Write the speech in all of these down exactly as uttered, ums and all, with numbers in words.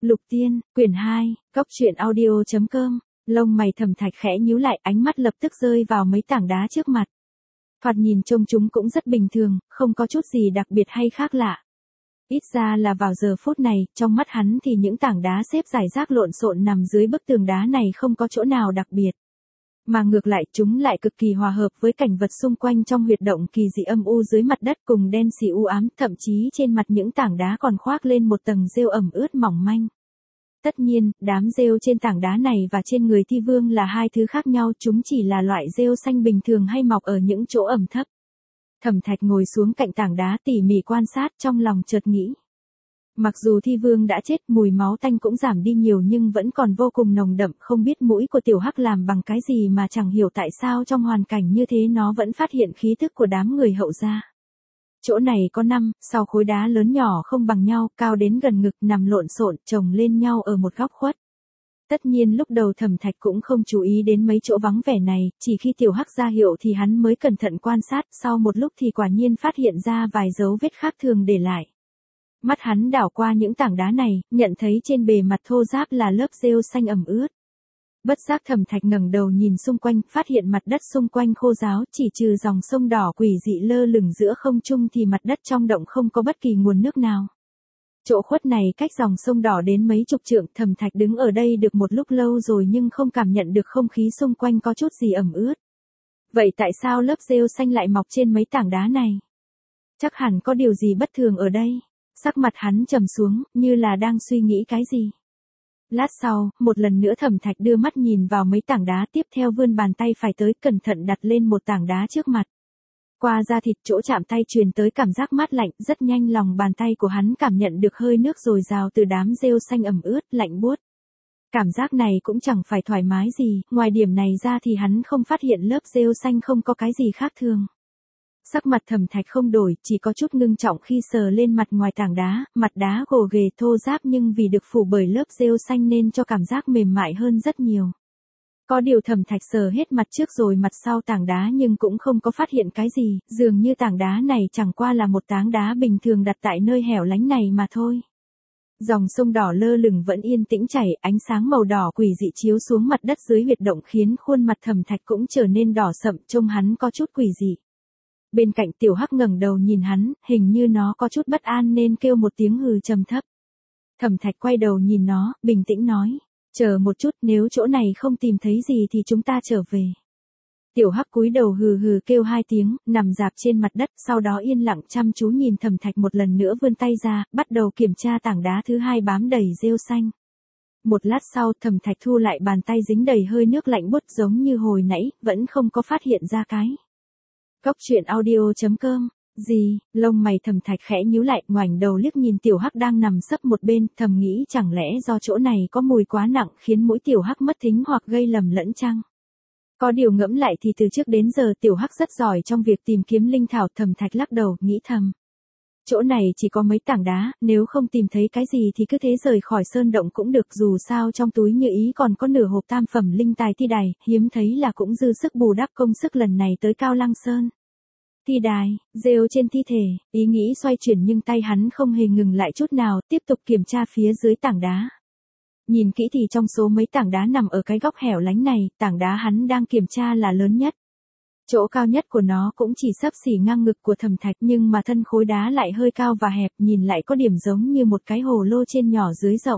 Lục Tiên, quyển hai, góc truyện audio.com, lông mày Thẩm Thạch khẽ nhíu lại, ánh mắt lập tức rơi vào mấy tảng đá trước mặt. Thoạt nhìn trông chúng cũng rất bình thường, không có chút gì đặc biệt hay khác lạ. Ít ra là vào giờ phút này, trong mắt hắn thì những tảng đá xếp rải rác lộn xộn nằm dưới bức tường đá này không có chỗ nào đặc biệt. Mà ngược lại chúng lại cực kỳ hòa hợp với cảnh vật xung quanh trong huyệt động kỳ dị âm u dưới mặt đất cùng đen xì u ám, thậm chí trên mặt những tảng đá còn khoác lên một tầng rêu ẩm ướt mỏng manh. Tất nhiên, đám rêu trên tảng đá này và trên người thi vương là hai thứ khác nhau, chúng chỉ là loại rêu xanh bình thường hay mọc ở những chỗ ẩm thấp. Thẩm Thạch ngồi xuống cạnh tảng đá tỉ mỉ quan sát, trong lòng chợt nghĩ. Mặc dù thi vương đã chết, mùi máu tanh cũng giảm đi nhiều nhưng vẫn còn vô cùng nồng đậm, không biết mũi của tiểu hắc làm bằng cái gì mà chẳng hiểu tại sao trong hoàn cảnh như thế nó vẫn phát hiện khí tức của đám người Hậu gia. Chỗ này có năm, sáu khối đá lớn nhỏ không bằng nhau, cao đến gần ngực, nằm lộn xộn, chồng lên nhau ở một góc khuất. Tất nhiên lúc đầu Thẩm Thạch cũng không chú ý đến mấy chỗ vắng vẻ này, chỉ khi tiểu hắc ra hiệu thì hắn mới cẩn thận quan sát, sau một lúc thì quả nhiên phát hiện ra vài dấu vết khác thường để lại. Mắt hắn đảo qua những tảng đá này, nhận thấy trên bề mặt thô ráp là lớp rêu xanh ẩm ướt. Bất giác Thẩm Thạch ngẩng đầu nhìn xung quanh, phát hiện mặt đất xung quanh khô ráo, chỉ trừ dòng sông đỏ quỷ dị lơ lửng giữa không trung thì mặt đất trong động không có bất kỳ nguồn nước nào. Chỗ khuất này cách dòng sông đỏ đến mấy chục trượng, Thẩm Thạch đứng ở đây được một lúc lâu rồi nhưng không cảm nhận được không khí xung quanh có chút gì ẩm ướt. Vậy tại sao lớp rêu xanh lại mọc trên mấy tảng đá này? Chắc hẳn có điều gì bất thường ở đây. Sắc mặt hắn trầm xuống, như là đang suy nghĩ cái gì. Lát sau, một lần nữa Thẩm Thạch đưa mắt nhìn vào mấy tảng đá, tiếp theo vươn bàn tay phải tới, cẩn thận đặt lên một tảng đá trước mặt. Qua da thịt chỗ chạm tay truyền tới cảm giác mát lạnh, rất nhanh lòng bàn tay của hắn cảm nhận được hơi nước dồi dào từ đám rêu xanh ẩm ướt, lạnh buốt. Cảm giác này cũng chẳng phải thoải mái gì, ngoài điểm này ra thì hắn không phát hiện lớp rêu xanh không có cái gì khác thường. Sắc mặt Thẩm Thạch không đổi, chỉ có chút ngưng trọng khi sờ lên mặt ngoài tảng đá, mặt đá gồ ghề thô ráp nhưng vì được phủ bởi lớp rêu xanh nên cho cảm giác mềm mại hơn rất nhiều. Có điều Thẩm Thạch sờ hết mặt trước rồi mặt sau tảng đá nhưng cũng không có phát hiện cái gì, dường như tảng đá này chẳng qua là một tảng đá bình thường đặt tại nơi hẻo lánh này mà thôi. Dòng sông đỏ lơ lửng vẫn yên tĩnh chảy, ánh sáng màu đỏ quỷ dị chiếu xuống mặt đất dưới huyệt động khiến khuôn mặt Thẩm Thạch cũng trở nên đỏ sậm, trông hắn có chút quỷ dị. Bên cạnh tiểu hắc ngẩng đầu nhìn hắn, hình như nó có chút bất an nên kêu một tiếng hừ trầm thấp. Thẩm Thạch quay đầu nhìn nó, bình tĩnh nói, chờ một chút, nếu chỗ này không tìm thấy gì thì chúng ta trở về. Tiểu hắc cúi đầu hừ hừ kêu hai tiếng, nằm rạp trên mặt đất, sau đó yên lặng chăm chú nhìn Thẩm Thạch một lần nữa vươn tay ra, bắt đầu kiểm tra tảng đá thứ hai bám đầy rêu xanh. Một lát sau Thẩm Thạch thu lại bàn tay dính đầy hơi nước lạnh buốt giống như hồi nãy, vẫn không có phát hiện ra cái. Góc truyện audio.com, gì, lông mày Thẩm Thạch khẽ nhíu lại, ngoảnh đầu liếc nhìn tiểu hắc đang nằm sấp một bên, thầm nghĩ chẳng lẽ do chỗ này có mùi quá nặng khiến mũi tiểu hắc mất thính hoặc gây lầm lẫn chăng? Có điều ngẫm lại thì từ trước đến giờ tiểu hắc rất giỏi trong việc tìm kiếm linh thảo, Thẩm Thạch lắc đầu, nghĩ thầm. Chỗ này chỉ có mấy tảng đá, nếu không tìm thấy cái gì thì cứ thế rời khỏi sơn động cũng được, dù sao trong túi như ý còn có nửa hộp tam phẩm linh tài thi đài, hiếm thấy là cũng dư sức bù đắp công sức lần này tới Cao Lăng Sơn. Thi đài, rêu trên thi thể, ý nghĩ xoay chuyển nhưng tay hắn không hề ngừng lại chút nào, tiếp tục kiểm tra phía dưới tảng đá. Nhìn kỹ thì trong số mấy tảng đá nằm ở cái góc hẻo lánh này, tảng đá hắn đang kiểm tra là lớn nhất. Chỗ cao nhất của nó cũng chỉ xấp xỉ ngang ngực của Thẩm Thạch nhưng mà thân khối đá lại hơi cao và hẹp, nhìn lại có điểm giống như một cái hồ lô trên nhỏ dưới rộng.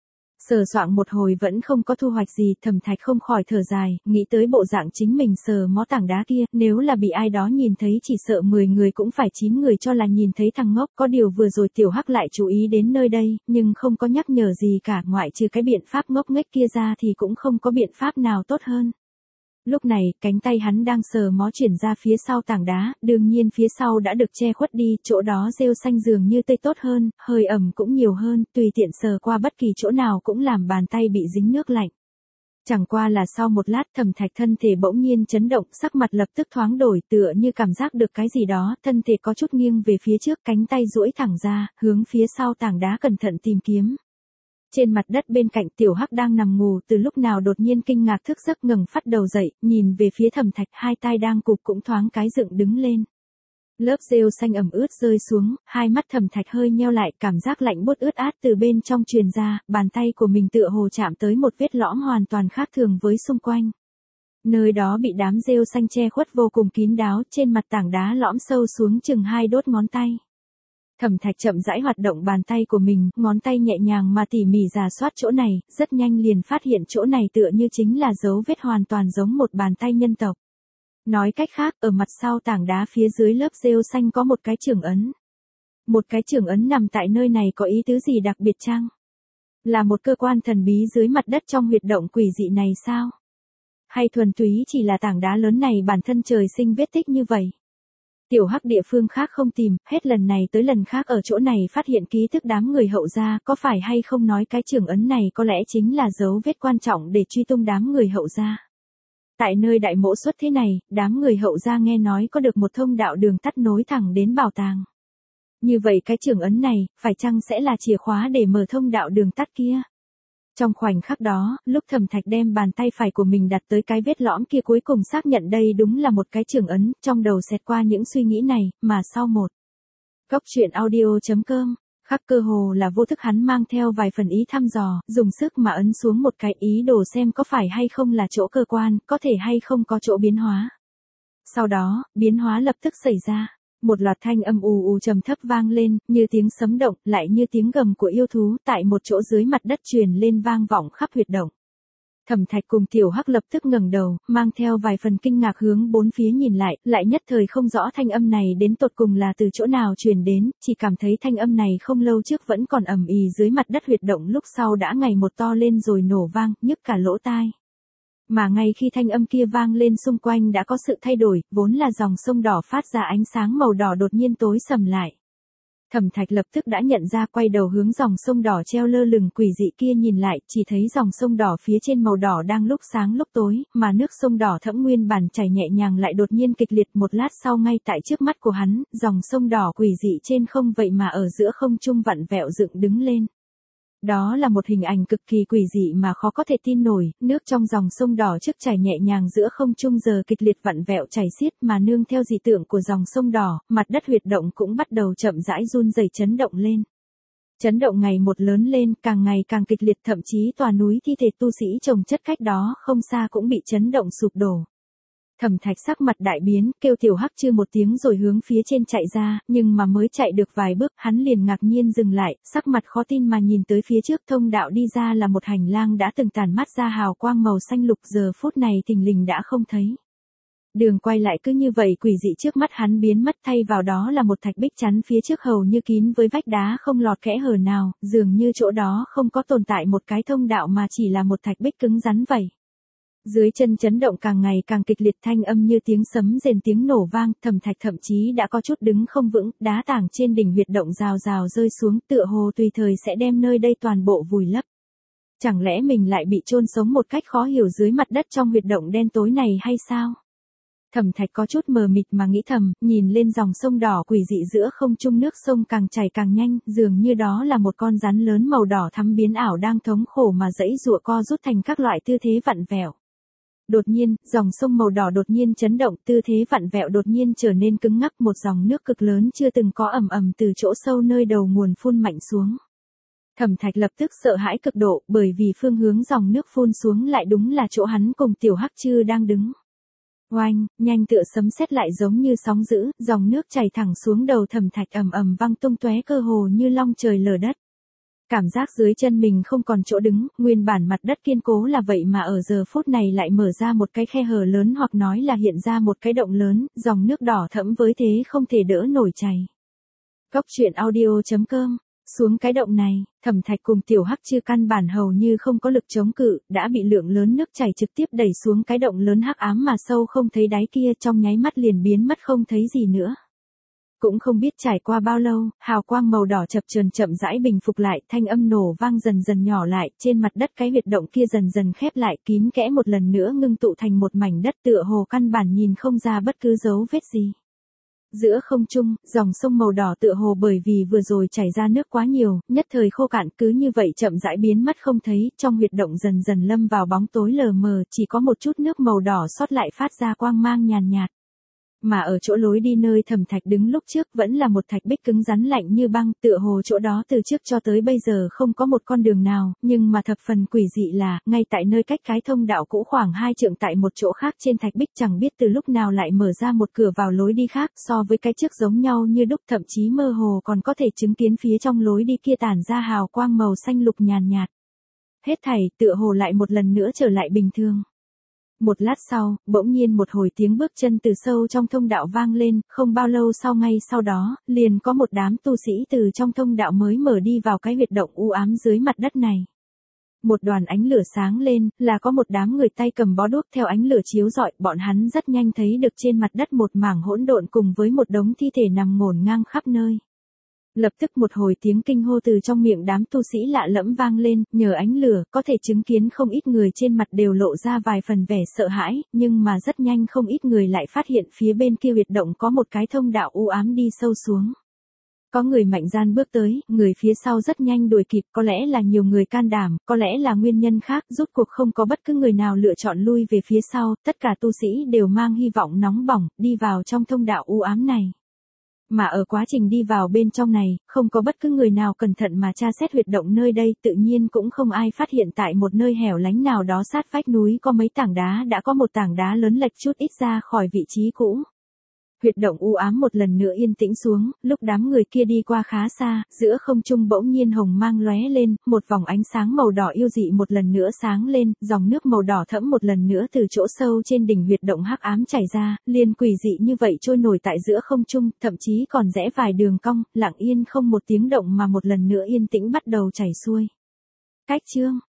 Sờ soạng một hồi vẫn không có thu hoạch gì, Thẩm Thạch không khỏi thở dài, nghĩ tới bộ dạng chính mình sờ mó tảng đá kia, nếu là bị ai đó nhìn thấy chỉ sợ mười người cũng phải chín người cho là nhìn thấy thằng ngốc, có điều vừa rồi tiểu hắc lại chú ý đến nơi đây, nhưng không có nhắc nhở gì cả, ngoại trừ cái biện pháp ngốc nghếch kia ra thì cũng không có biện pháp nào tốt hơn. Lúc này, cánh tay hắn đang sờ mó chuyển ra phía sau tảng đá, đương nhiên phía sau đã được che khuất đi, chỗ đó rêu xanh dường như tươi tốt hơn, hơi ẩm cũng nhiều hơn, tùy tiện sờ qua bất kỳ chỗ nào cũng làm bàn tay bị dính nước lạnh. Chẳng qua là sau một lát Thẩm Thạch thân thể bỗng nhiên chấn động, sắc mặt lập tức thoáng đổi, tựa như cảm giác được cái gì đó, thân thể có chút nghiêng về phía trước, cánh tay duỗi thẳng ra, hướng phía sau tảng đá cẩn thận tìm kiếm. Trên mặt đất bên cạnh tiểu hắc đang nằm ngủ từ lúc nào đột nhiên kinh ngạc thức giấc ngẩng phát đầu dậy, nhìn về phía Thẩm Thạch, hai tai đang cụp cũng thoáng cái dựng đứng lên. Lớp rêu xanh ẩm ướt rơi xuống, hai mắt Thẩm Thạch hơi nheo lại, cảm giác lạnh buốt ướt át từ bên trong truyền ra, bàn tay của mình tựa hồ chạm tới một vết lõm hoàn toàn khác thường với xung quanh. Nơi đó bị đám rêu xanh che khuất vô cùng kín đáo, trên mặt tảng đá lõm sâu xuống chừng hai đốt ngón tay. Thẩm Thạch chậm rãi hoạt động bàn tay của mình, ngón tay nhẹ nhàng mà tỉ mỉ rà soát chỗ này, rất nhanh liền phát hiện chỗ này tựa như chính là dấu vết hoàn toàn giống một bàn tay nhân tộc. Nói cách khác, ở mặt sau tảng đá phía dưới lớp rêu xanh có một cái trưởng ấn. Một cái trưởng ấn nằm tại nơi này có ý tứ gì đặc biệt chăng? Là một cơ quan thần bí dưới mặt đất trong huyệt động quỷ dị này sao? Hay thuần túy chỉ là tảng đá lớn này bản thân trời sinh vết tích như vậy? Tiểu Hắc địa phương khác không tìm, hết lần này tới lần khác ở chỗ này phát hiện ký thức đám người Hậu gia, có phải hay không nói cái trưởng ấn này có lẽ chính là dấu vết quan trọng để truy tung đám người Hậu gia. Tại nơi đại mộ xuất thế này, đám người Hậu gia nghe nói có được một thông đạo đường tắt nối thẳng đến bảo tàng. Như vậy cái trưởng ấn này, phải chăng sẽ là chìa khóa để mở thông đạo đường tắt kia? Trong khoảnh khắc đó, lúc Thẩm Thạch đem bàn tay phải của mình đặt tới cái vết lõm kia cuối cùng xác nhận đây đúng là một cái trưởng ấn, trong đầu xẹt qua những suy nghĩ này, mà sau một. Góc truyện audio chấm com, khắc cơ hồ là vô thức hắn mang theo vài phần ý thăm dò, dùng sức mà ấn xuống một cái ý đồ xem có phải hay không là chỗ cơ quan, có thể hay không có chỗ biến hóa. Sau đó, biến hóa lập tức xảy ra. Một loạt thanh âm ù ù trầm thấp vang lên, như tiếng sấm động, lại như tiếng gầm của yêu thú, tại một chỗ dưới mặt đất truyền lên vang vọng khắp huyệt động. Thẩm Thạch cùng Tiểu Hắc lập tức ngẩng đầu, mang theo vài phần kinh ngạc hướng bốn phía nhìn lại, lại nhất thời không rõ thanh âm này đến tột cùng là từ chỗ nào truyền đến, chỉ cảm thấy thanh âm này không lâu trước vẫn còn ầm ĩ dưới mặt đất huyệt động, lúc sau đã ngày một to lên rồi nổ vang, nhức cả lỗ tai. Mà ngay khi thanh âm kia vang lên xung quanh đã có sự thay đổi, vốn là dòng sông đỏ phát ra ánh sáng màu đỏ đột nhiên tối sầm lại. Thẩm Thạch lập tức đã nhận ra, quay đầu hướng dòng sông đỏ treo lơ lửng quỷ dị kia nhìn lại, chỉ thấy dòng sông đỏ phía trên màu đỏ đang lúc sáng lúc tối, mà nước sông đỏ thẫm nguyên bản chảy nhẹ nhàng lại đột nhiên kịch liệt, một lát sau ngay tại trước mắt của hắn, dòng sông đỏ quỷ dị trên không vậy mà ở giữa không trung vặn vẹo dựng đứng lên. Đó là một hình ảnh cực kỳ quỷ dị mà khó có thể tin nổi, nước trong dòng sông đỏ trước chảy nhẹ nhàng giữa không trung giờ kịch liệt vặn vẹo chảy xiết, mà nương theo dị tượng của dòng sông đỏ, mặt đất huyệt động cũng bắt đầu chậm rãi run rẩy chấn động lên. Chấn động ngày một lớn lên, càng ngày càng kịch liệt, thậm chí tòa núi thi thể tu sĩ chồng chất cách đó không xa cũng bị chấn động sụp đổ. Thẩm Thạch sắc mặt đại biến, kêu Tiểu Hắc chư một tiếng rồi hướng phía trên chạy ra, nhưng mà mới chạy được vài bước, hắn liền ngạc nhiên dừng lại, sắc mặt khó tin mà nhìn tới phía trước, thông đạo đi ra là một hành lang đã từng tản mát ra hào quang màu xanh lục, giờ phút này thình lình đã không thấy. Đường quay lại cứ như vậy quỷ dị trước mắt hắn biến mất, thay vào đó là một thạch bích chắn phía trước hầu như kín với vách đá không lọt kẽ hở nào, dường như chỗ đó không có tồn tại một cái thông đạo mà chỉ là một thạch bích cứng rắn vậy. Dưới chân chấn động càng ngày càng kịch liệt, thanh âm như tiếng sấm rền tiếng nổ vang, Thẩm Thạch thậm chí đã có chút đứng không vững, đá tảng trên đỉnh huyệt động rào rào rơi xuống, tựa hồ tùy thời sẽ đem nơi đây toàn bộ vùi lấp. Chẳng lẽ mình lại bị chôn sống một cách khó hiểu dưới mặt đất trong huyệt động đen tối này hay sao? Thẩm Thạch có chút mờ mịt mà nghĩ thầm, nhìn lên dòng sông đỏ quỷ dị giữa không trung, nước sông càng chảy càng nhanh, dường như đó là một con rắn lớn màu đỏ thắm biến ảo đang thống khổ mà giãy giụa co rút thành các loại tư thế vặn vẹo. Đột nhiên, dòng sông màu đỏ đột nhiên chấn động, tư thế vặn vẹo đột nhiên trở nên cứng ngắc, một dòng nước cực lớn chưa từng có ầm ầm từ chỗ sâu nơi đầu nguồn phun mạnh xuống. Thẩm Thạch lập tức sợ hãi cực độ, bởi vì phương hướng dòng nước phun xuống lại đúng là chỗ hắn cùng Tiểu Hắc Trư đang đứng. Oanh, nhanh tựa sấm sét lại giống như sóng dữ, dòng nước chảy thẳng xuống đầu Thẩm Thạch ầm ầm văng tung tóe, cơ hồ như long trời lở đất. Cảm giác dưới chân mình không còn chỗ đứng, nguyên bản mặt đất kiên cố là vậy mà ở giờ phút này lại mở ra một cái khe hở lớn, hoặc nói là hiện ra một cái động lớn, dòng nước đỏ thẫm với thế không thể đỡ nổi chảy. Góc truyện audio chấm com, xuống cái động này, Thẩm Thạch cùng Tiểu Hắc Trư căn bản hầu như không có lực chống cự, đã bị lượng lớn nước chảy trực tiếp đẩy xuống cái động lớn hắc ám mà sâu không thấy đáy kia, trong nháy mắt liền biến mất không thấy gì nữa. Cũng không biết trải qua bao lâu, hào quang màu đỏ chập chờn chậm rãi bình phục lại, thanh âm nổ vang dần dần nhỏ lại, trên mặt đất cái huyệt động kia dần dần khép lại, kín kẽ một lần nữa ngưng tụ thành một mảnh đất, tựa hồ căn bản nhìn không ra bất cứ dấu vết gì. Giữa không trung, dòng sông màu đỏ tựa hồ bởi vì vừa rồi chảy ra nước quá nhiều, nhất thời khô cạn, cứ như vậy chậm rãi biến mất không thấy, trong huyệt động dần dần lâm vào bóng tối lờ mờ, chỉ có một chút nước màu đỏ sót lại phát ra quang mang nhàn nhạt. Mà ở chỗ lối đi nơi Thẩm Thạch đứng lúc trước vẫn là một thạch bích cứng rắn lạnh như băng, tựa hồ chỗ đó từ trước cho tới bây giờ không có một con đường nào, nhưng mà thập phần quỷ dị là, ngay tại nơi cách cái thông đạo cũ khoảng hai trượng tại một chỗ khác trên thạch bích chẳng biết từ lúc nào lại mở ra một cửa vào lối đi khác, so với cái trước giống nhau như đúc, thậm chí mơ hồ còn có thể chứng kiến phía trong lối đi kia tản ra hào quang màu xanh lục nhàn nhạt. Hết thảy tựa hồ lại một lần nữa trở lại bình thường. Một lát sau, bỗng nhiên một hồi tiếng bước chân từ sâu trong thông đạo vang lên, không bao lâu sau ngay sau đó, liền có một đám tu sĩ từ trong thông đạo mới mở đi vào cái huyệt động u ám dưới mặt đất này. Một đoàn ánh lửa sáng lên, là có một đám người tay cầm bó đuốc theo ánh lửa chiếu rọi, bọn hắn rất nhanh thấy được trên mặt đất một mảng hỗn độn cùng với một đống thi thể nằm ngổn ngang khắp nơi. Lập tức một hồi tiếng kinh hô từ trong miệng đám tu sĩ lạ lẫm vang lên, nhờ ánh lửa, có thể chứng kiến không ít người trên mặt đều lộ ra vài phần vẻ sợ hãi, nhưng mà rất nhanh không ít người lại phát hiện phía bên kia huyệt động có một cái thông đạo u ám đi sâu xuống. Có người mạnh dạn bước tới, người phía sau rất nhanh đuổi kịp, có lẽ là nhiều người can đảm, có lẽ là nguyên nhân khác, rút cuộc không có bất cứ người nào lựa chọn lui về phía sau, tất cả tu sĩ đều mang hy vọng nóng bỏng, đi vào trong thông đạo u ám này. Mà ở quá trình đi vào bên trong này, không có bất cứ người nào cẩn thận mà tra xét huyệt động nơi đây, tự nhiên cũng không ai phát hiện tại một nơi hẻo lánh nào đó sát vách núi có mấy tảng đá đã có một tảng đá lớn lệch chút ít ra khỏi vị trí cũ. Huyệt động u ám một lần nữa yên tĩnh xuống, lúc đám người kia đi qua khá xa, giữa không trung bỗng nhiên hồng mang lóe lên, một vòng ánh sáng màu đỏ yêu dị một lần nữa sáng lên, dòng nước màu đỏ thẫm một lần nữa từ chỗ sâu trên đỉnh huyệt động hắc ám chảy ra, liền quỷ dị như vậy trôi nổi tại giữa không trung, thậm chí còn rẽ vài đường cong, lặng yên không một tiếng động mà một lần nữa yên tĩnh bắt đầu chảy xuôi. Cách chương